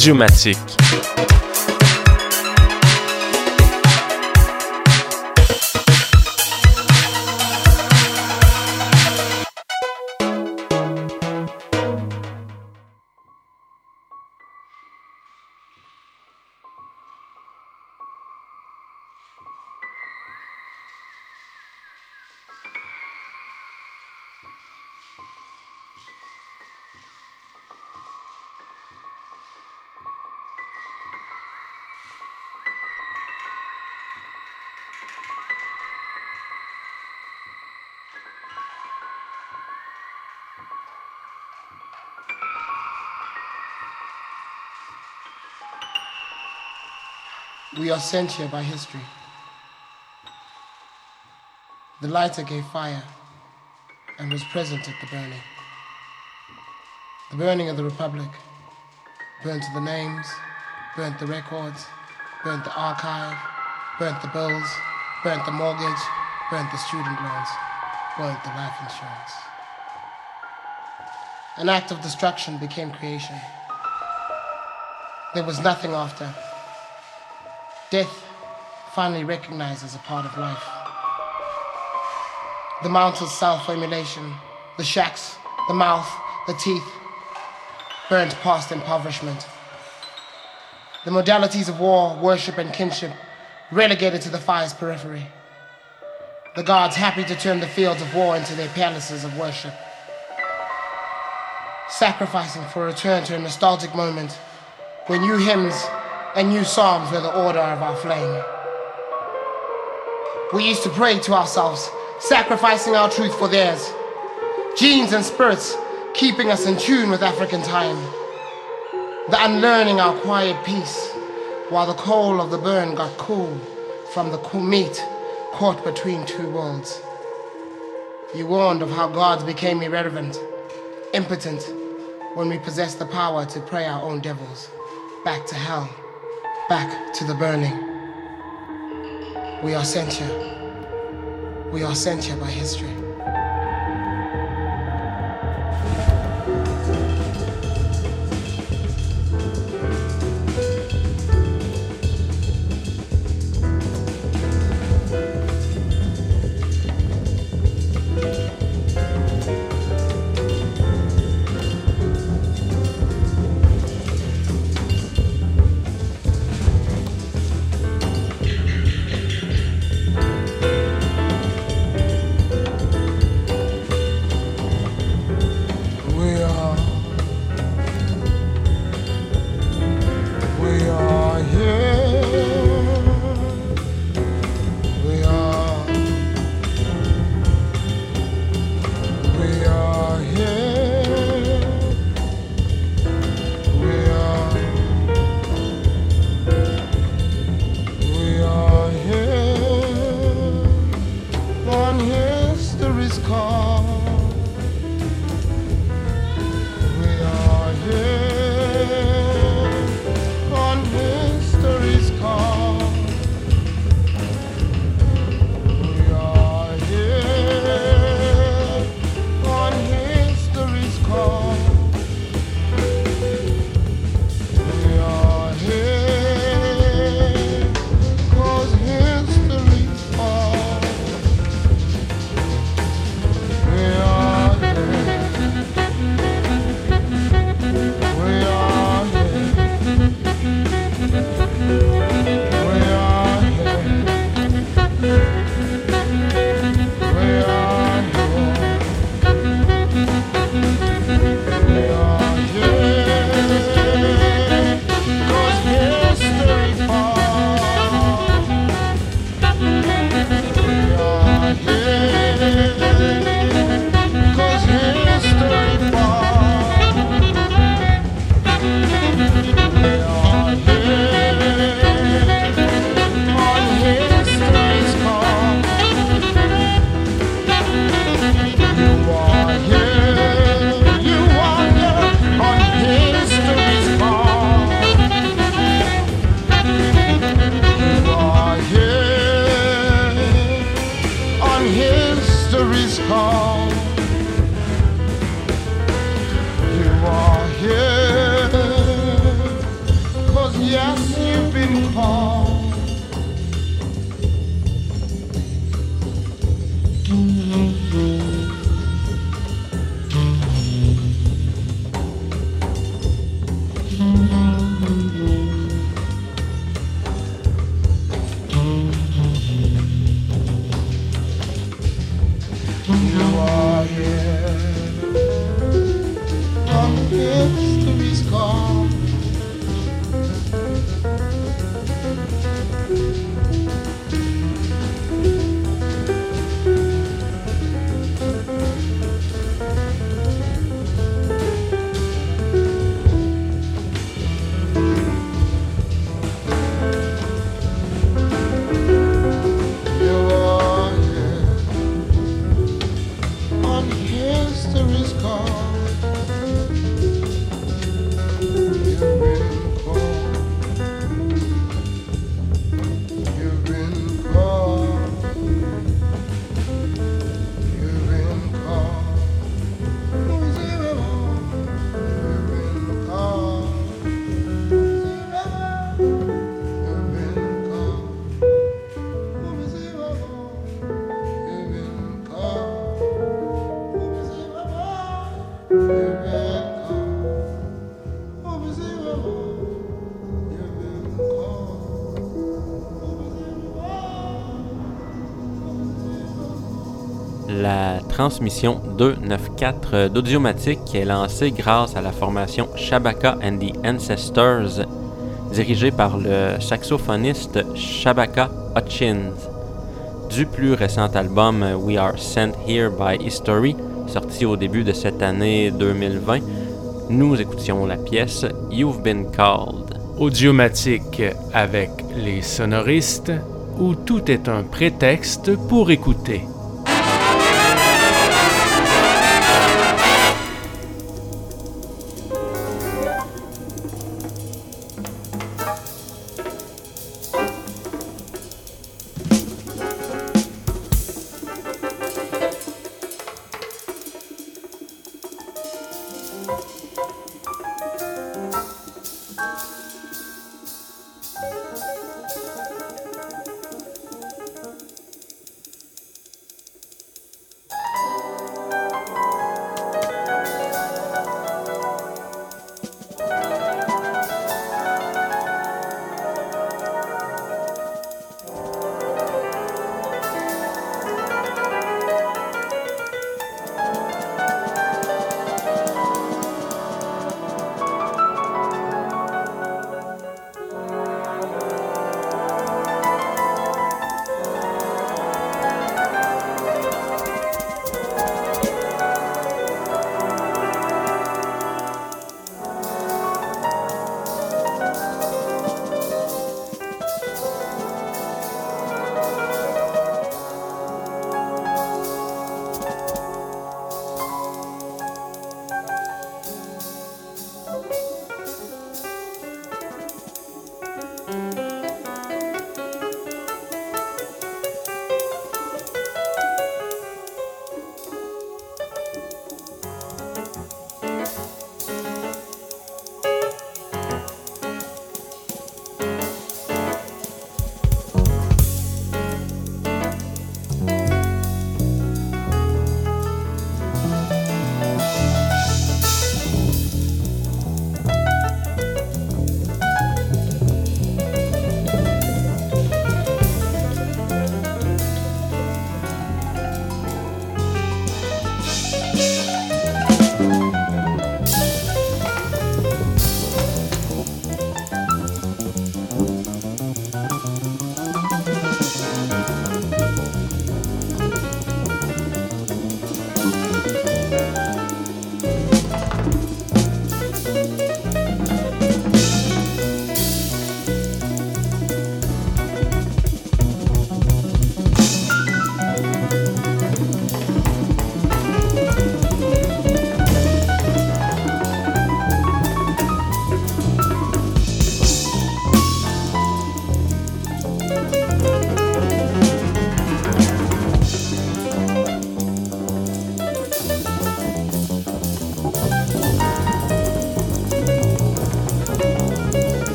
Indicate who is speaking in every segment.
Speaker 1: Radiomatique.
Speaker 2: We are sent here by history. The lighter gave fire and was present at the burning. The burning of the Republic burnt the names, burnt the records, burnt the archive, burnt the bills, burnt the mortgage, burnt the student loans, burnt the life insurance. An act of destruction became creation. There was nothing after. Death finally recognized as a part of life. The mount of self-formulation, the shacks, the mouth, the teeth, burnt past impoverishment. The modalities of war, worship, and kinship relegated to the fire's periphery. The gods happy to turn the fields of war into their palaces of worship. Sacrificing for a return to a nostalgic moment when new hymns and new psalms were the order of our flame. We used to pray to ourselves, sacrificing our truth for theirs. Genes and spirits keeping us in tune with African time. The unlearning our quiet peace, while the coal of the burn got cool from the cool meat caught between two worlds. You warned of how gods became irrelevant, impotent, when we possessed the power to pray our own devils back to hell. Back to the burning. We are sent here. We are sent here by history.
Speaker 1: la transmission 294 d'Audiomatique qui est lancée grâce à la formation Shabaka and the Ancestors, dirigée par le saxophoniste Shabaka Hutchins. Du plus récent album We Are Sent Here by History, sorti au début de cette année 2020, nous écoutions la pièce You've Been Called.
Speaker 3: Audiomatique avec les sonoristes, où tout est un prétexte pour écouter.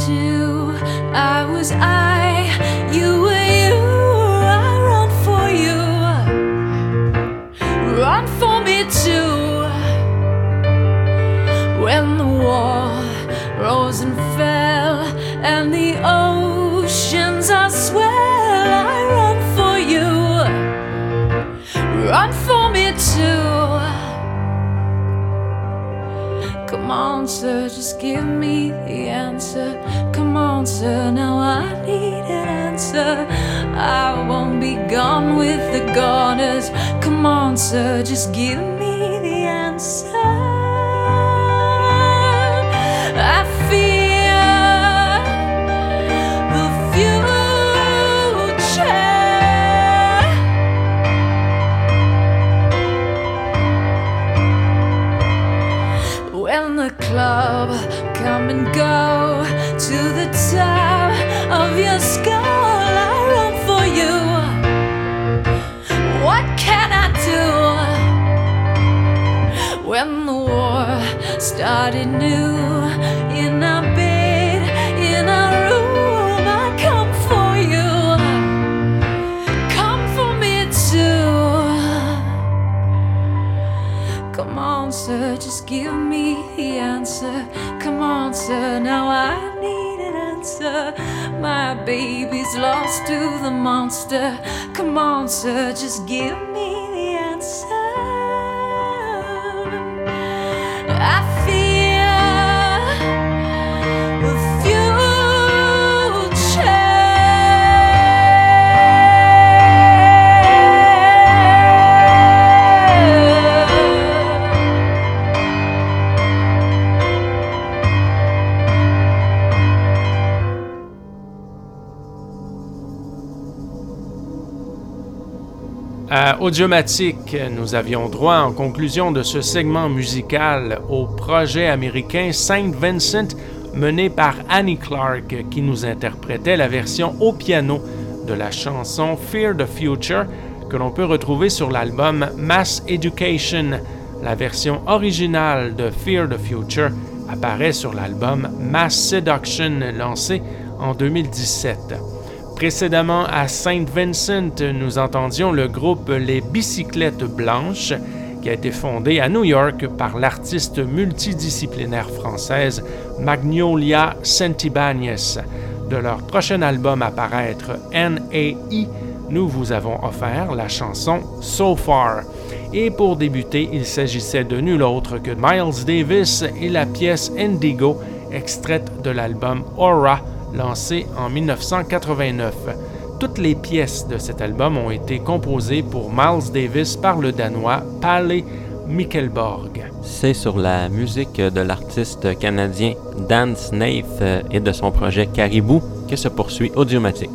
Speaker 4: too. I was I, you were you. I run for you, run for me too. When the war rose and fell and the oceans are swell, I run for you, run for me too. Come on, sir, just give me the answer. Come on, sir, now I need an answer. I won't be gone with the goners. Come on, sir, just give me the answer. I fear the future when the club come and go to the top of your skull. I run for you. What can I do when the war started new? In our bed, in our room, I come for you. Come for me too. Come on, sir, just give me the answer. Come on, sir, now I need an answer. My baby's lost to the monster. Come on, sir, just give me the answer. I fear the
Speaker 3: À Audiomatique, nous avions droit en conclusion de ce segment musical au projet américain Saint Vincent mené par Annie Clark qui nous interprétait la version au piano de la chanson Fear the Future que l'on peut retrouver sur l'album Mass Education. La version originale de Fear the Future apparaît sur l'album Mass Seduction lancé en 2017. Précédemment à Saint Vincent, nous entendions le groupe Les Bicyclettes Blanches, qui a été fondé à New York par l'artiste multidisciplinaire française Magnolia Santibáñez. De leur prochain album à paraître, N.A.I., nous vous avons offert la chanson So Far. Et pour débuter, il s'agissait de nul autre que Miles Davis et la pièce Indigo, extraite de l'album Aura, lancé en 1989. Toutes les pièces de cet album ont été composées pour Miles Davis par le Danois Palle Mikkelborg.
Speaker 1: C'est sur la musique de l'artiste canadien Dan Snaith et de son projet Caribou que se poursuit Audiomatique.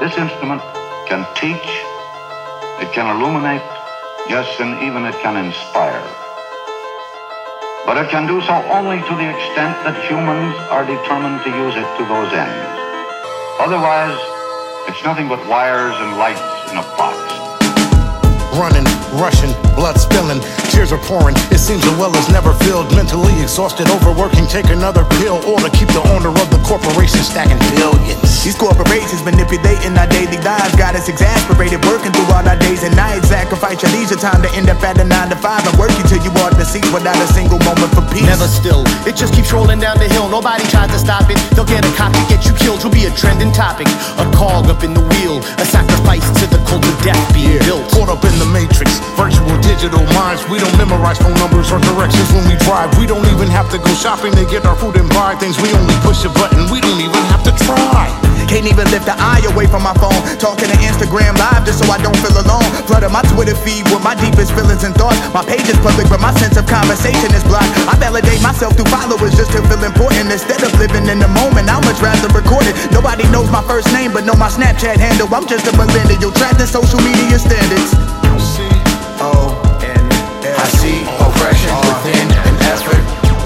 Speaker 5: This instrument can teach, it can illuminate, yes, and even it can inspire. But it can do so only to the extent that humans are determined to use it to those ends. Otherwise, it's nothing but wires and lights in a box.
Speaker 6: Running, rushing, blood spilling, tears are pouring. It seems the well is never filled. Mentally exhausted, overworking, take another pill, or to keep the owner of the corporation stacking billions.
Speaker 7: These corporations manipulating our daily lives, got us exasperated, working throughout our days and nights. Sacrifice your leisure time to end up at a 9 to 5 and work you till you are deceased without a single moment for peace.
Speaker 8: Never still, it just keeps rolling down the hill. Nobody tries to stop it. They'll get a cop to get you killed. You'll be a trending topic, a cog up in the wheel, a sacrifice to the cult of death being built.
Speaker 6: Caught up in the matrix, virtual digital minds. We don't memorize phone numbers or directions when we drive. We don't even have to go shopping to get our food and buy things. We only push a button, we don't even have to try.
Speaker 7: Can't even lift the eye away from my phone. Talking to Instagram live just so I don't feel alone. Flooding my Twitter feed with my deepest feelings and thoughts. My page is public but my sense of conversation is blocked. I validate myself through followers just to feel important. Instead of living in the moment, I'd much rather record it. Nobody knows my first name but know my Snapchat handle. I'm just a millennial trapped in social media standards. C-O-N-L.
Speaker 6: I see oppression within an effort.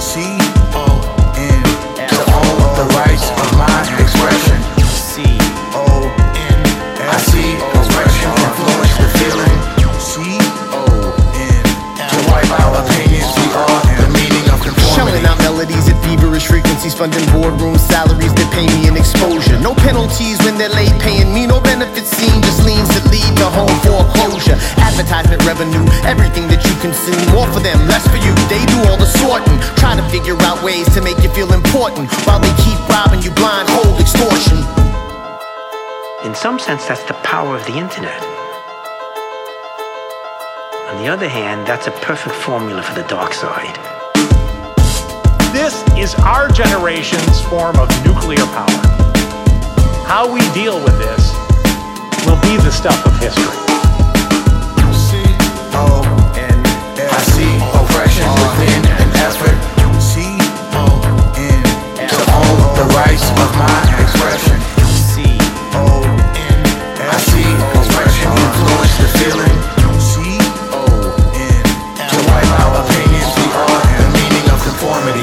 Speaker 7: C-O-N
Speaker 6: To own the rights of my expression.
Speaker 7: C-O-N
Speaker 6: I see oppression influence the feeling.
Speaker 7: C-O-N
Speaker 6: To wipe out opinions, we are the meaning of conformity.
Speaker 8: Shelling out melodies at feverish frequencies, funding boardroom salaries that pay me an exposure. No penalties when they're late paying me, no benefits seen, just liens that lead to home foreclosure. Advertisement revenue, everything that you consume, more for them, less for you. They do all the sorting, try to figure out ways to make you feel important, while they keep robbing you blind, hold extortion.
Speaker 9: In some sense, that's the power of the internet. On the other hand, that's a perfect formula for the dark side.
Speaker 10: This is our generation's form of nuclear power. How we deal with this will be the stuff of history.
Speaker 7: C-O-N-L
Speaker 6: I see oppression within an effort.
Speaker 7: C-O-N
Speaker 6: To own the rights of my expression.
Speaker 7: C-O-N
Speaker 6: I see oppression influence the feeling.
Speaker 7: C-O-N
Speaker 6: To wipe out opinions, we are the meaning of conformity.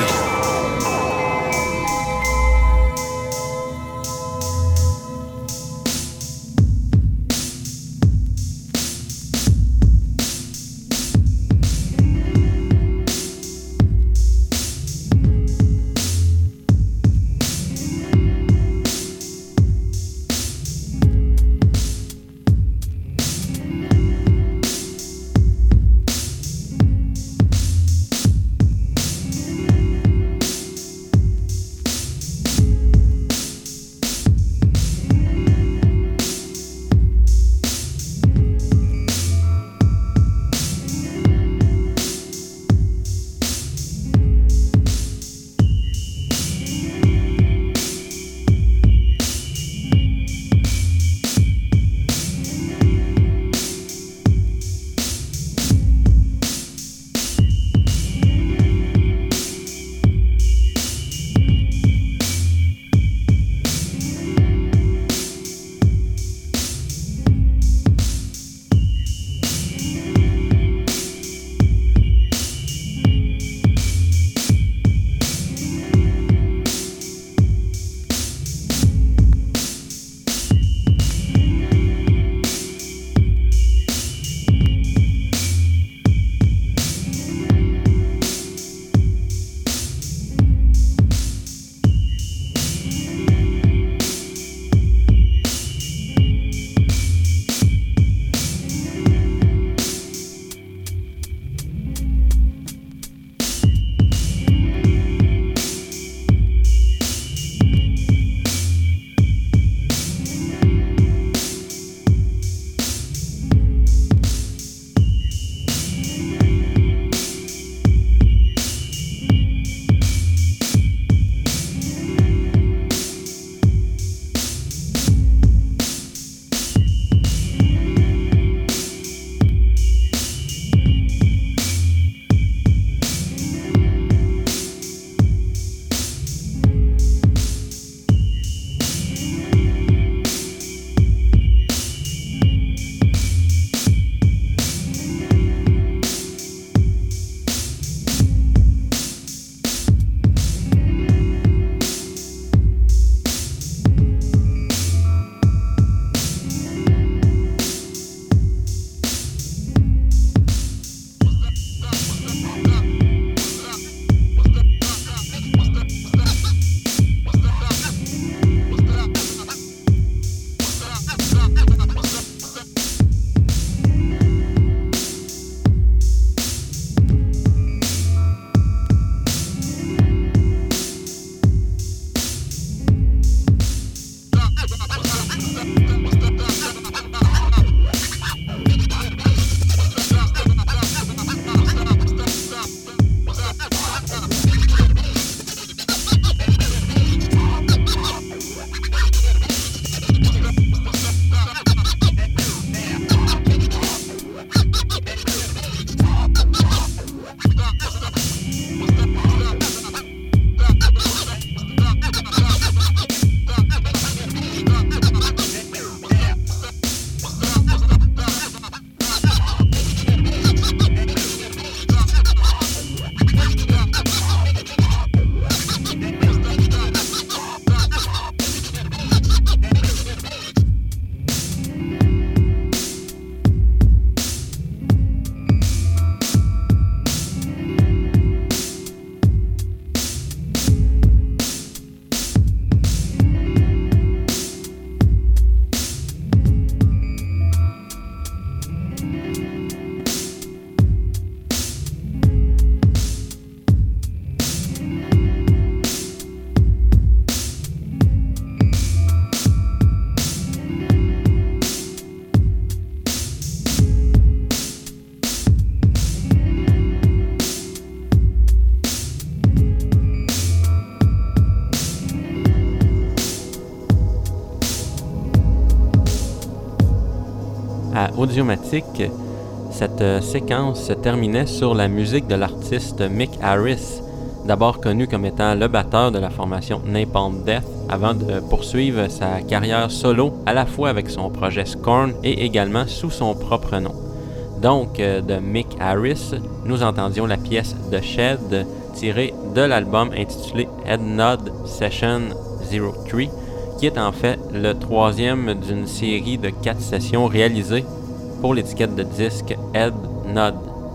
Speaker 1: à Audiomatic, cette séquence se terminait sur la musique de l'artiste Mick Harris, d'abord connu comme étant le batteur de la formation Napalm Death, avant de poursuivre sa carrière solo à la fois avec son projet Scorn et également sous son propre nom. Donc, de Mick Harris, nous entendions la pièce The Shed tirée de l'album intitulé Head Nod Session 03, qui est en fait le troisième d'une série de 4 sessions réalisées pour l'étiquette de disque Head Nod.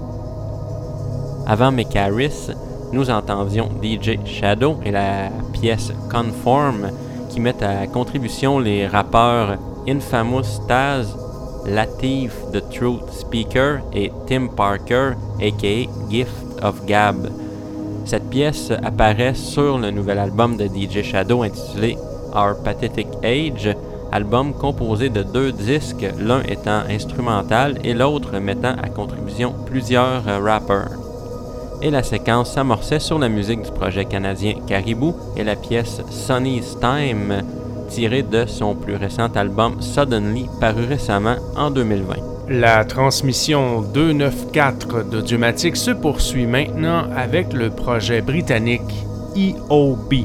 Speaker 1: Avant Mick Harris, nous entendions DJ Shadow et la pièce Conform, qui mettent à contribution les rappeurs Infamous Taz, Latif The Truth Speaker et Tim Parker, aka Gift of Gab. Cette pièce apparaît sur le nouvel album de DJ Shadow intitulé Our Pathetic Age, album composé de 2 disques, l'un étant instrumental et l'autre mettant à contribution plusieurs rappeurs. Et la séquence s'amorçait sur la musique du projet canadien Caribou et la pièce Sunny's Time, tirée de son plus récent album Suddenly, paru récemment en 2020.
Speaker 3: La transmission 294 d'Audiomatic se poursuit maintenant avec le projet britannique EOB.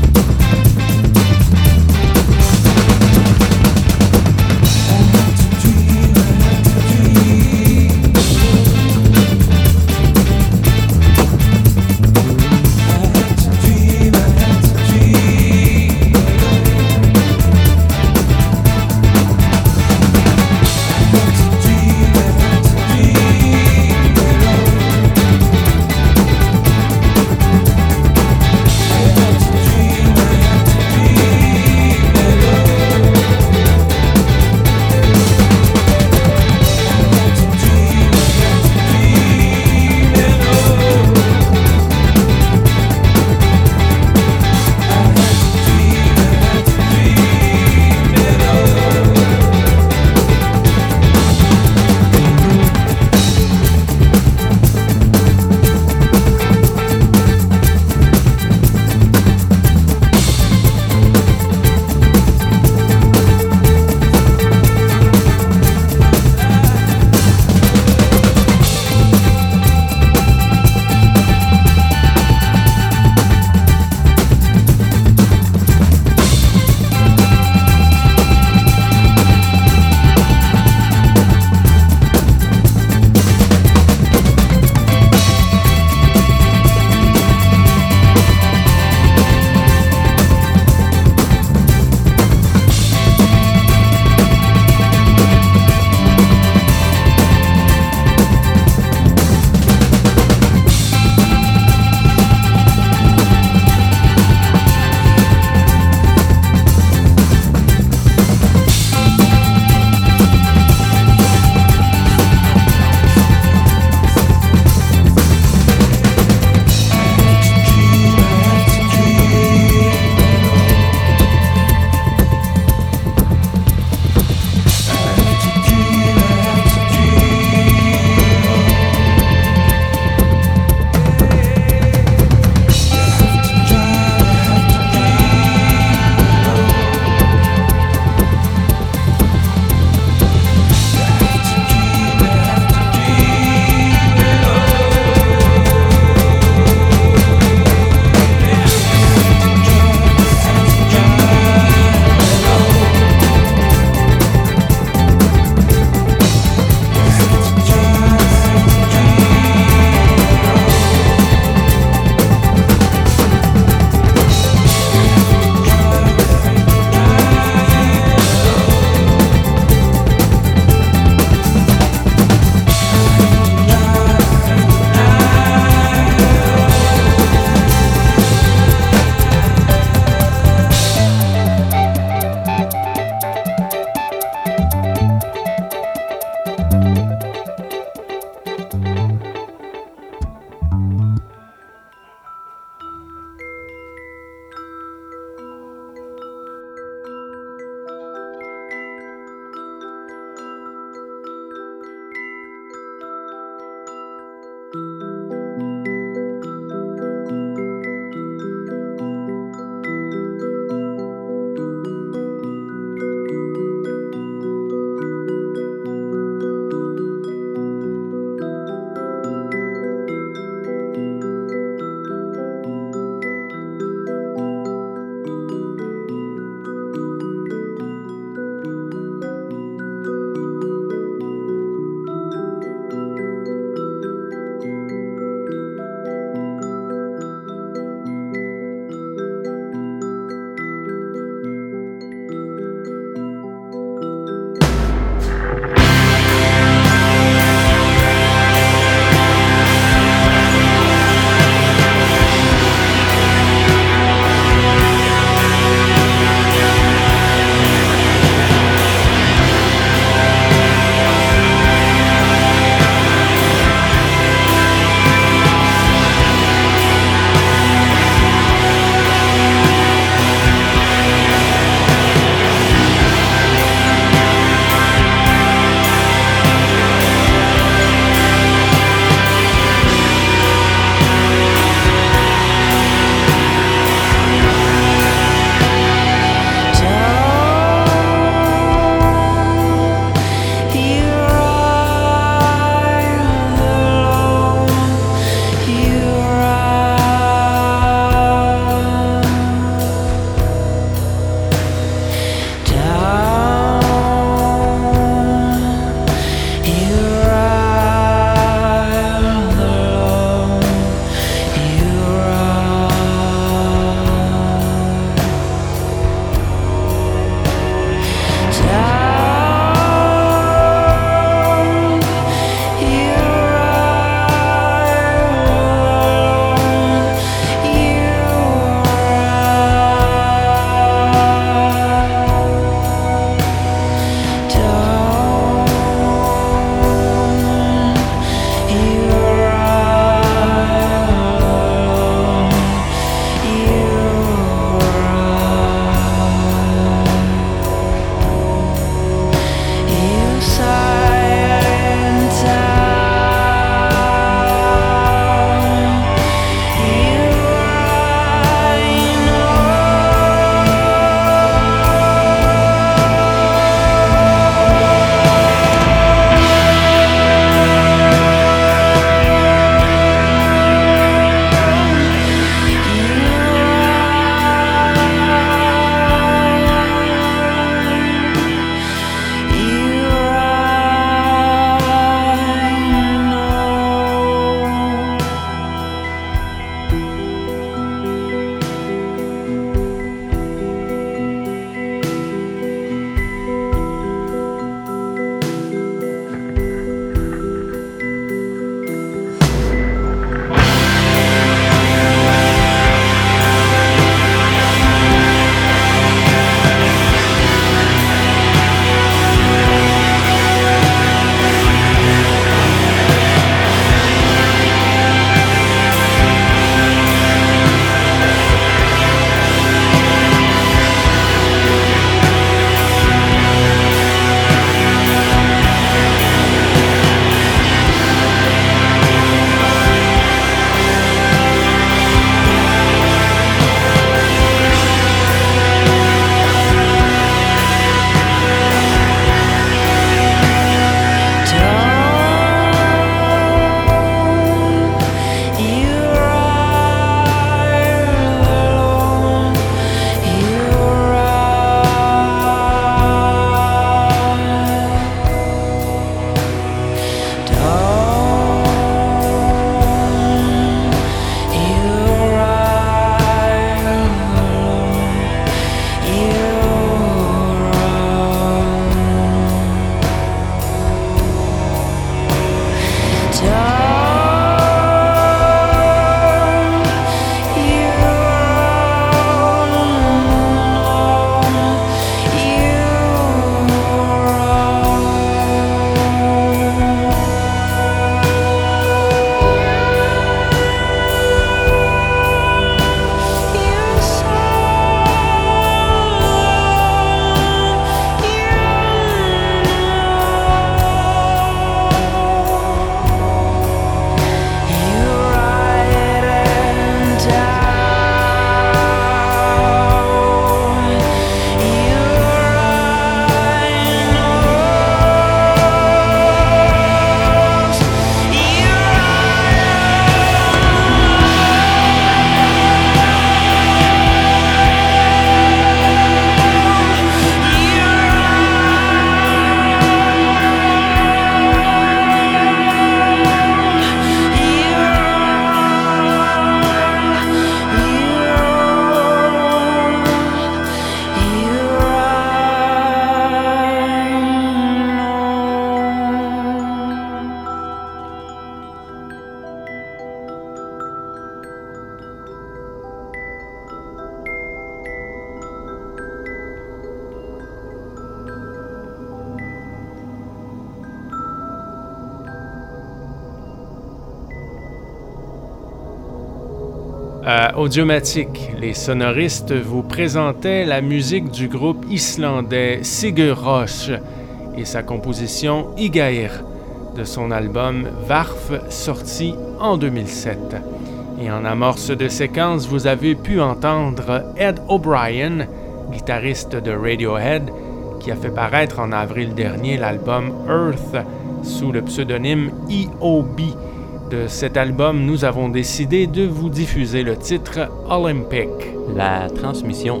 Speaker 3: À Audiomatique, les sonoristes vous présentaient la musique du groupe islandais Sigur Rós et sa composition Igair de son album Varf sorti en 2007. Et en amorce de séquence, vous avez pu entendre Ed O'Brien, guitariste de Radiohead, qui a fait paraître en avril dernier l'album Earth sous le pseudonyme E.O.B. De cet album, nous avons décidé de vous diffuser le titre Olympic.
Speaker 1: La transmission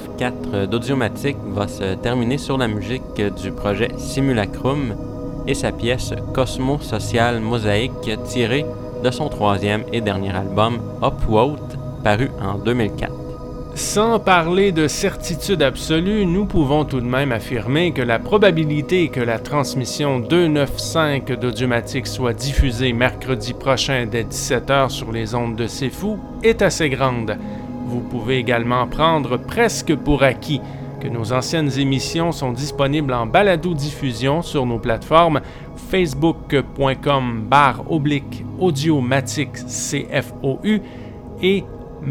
Speaker 1: 294 d'Audiomatique va se terminer sur la musique du projet Simulacrum et sa pièce Cosmo Social Mosaïque tirée de son troisième et dernier album Upvote paru en 2004.
Speaker 3: Sans parler de certitude absolue, nous pouvons tout de même affirmer que la probabilité que la transmission 295 d'Audiomatique soit diffusée mercredi prochain dès 17h sur les ondes de C'est Fou est assez grande. Vous pouvez également prendre presque pour acquis que nos anciennes émissions sont disponibles en balado-diffusion sur nos plateformes facebook.com/Audiomatique CFOU et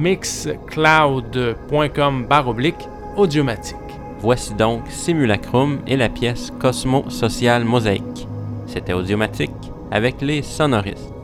Speaker 3: mixcloud.com/Audiomatique.
Speaker 1: Voici donc Simulacrum et la pièce Cosmo Social Mosaïque. C'était Audiomatique avec les sonoristes.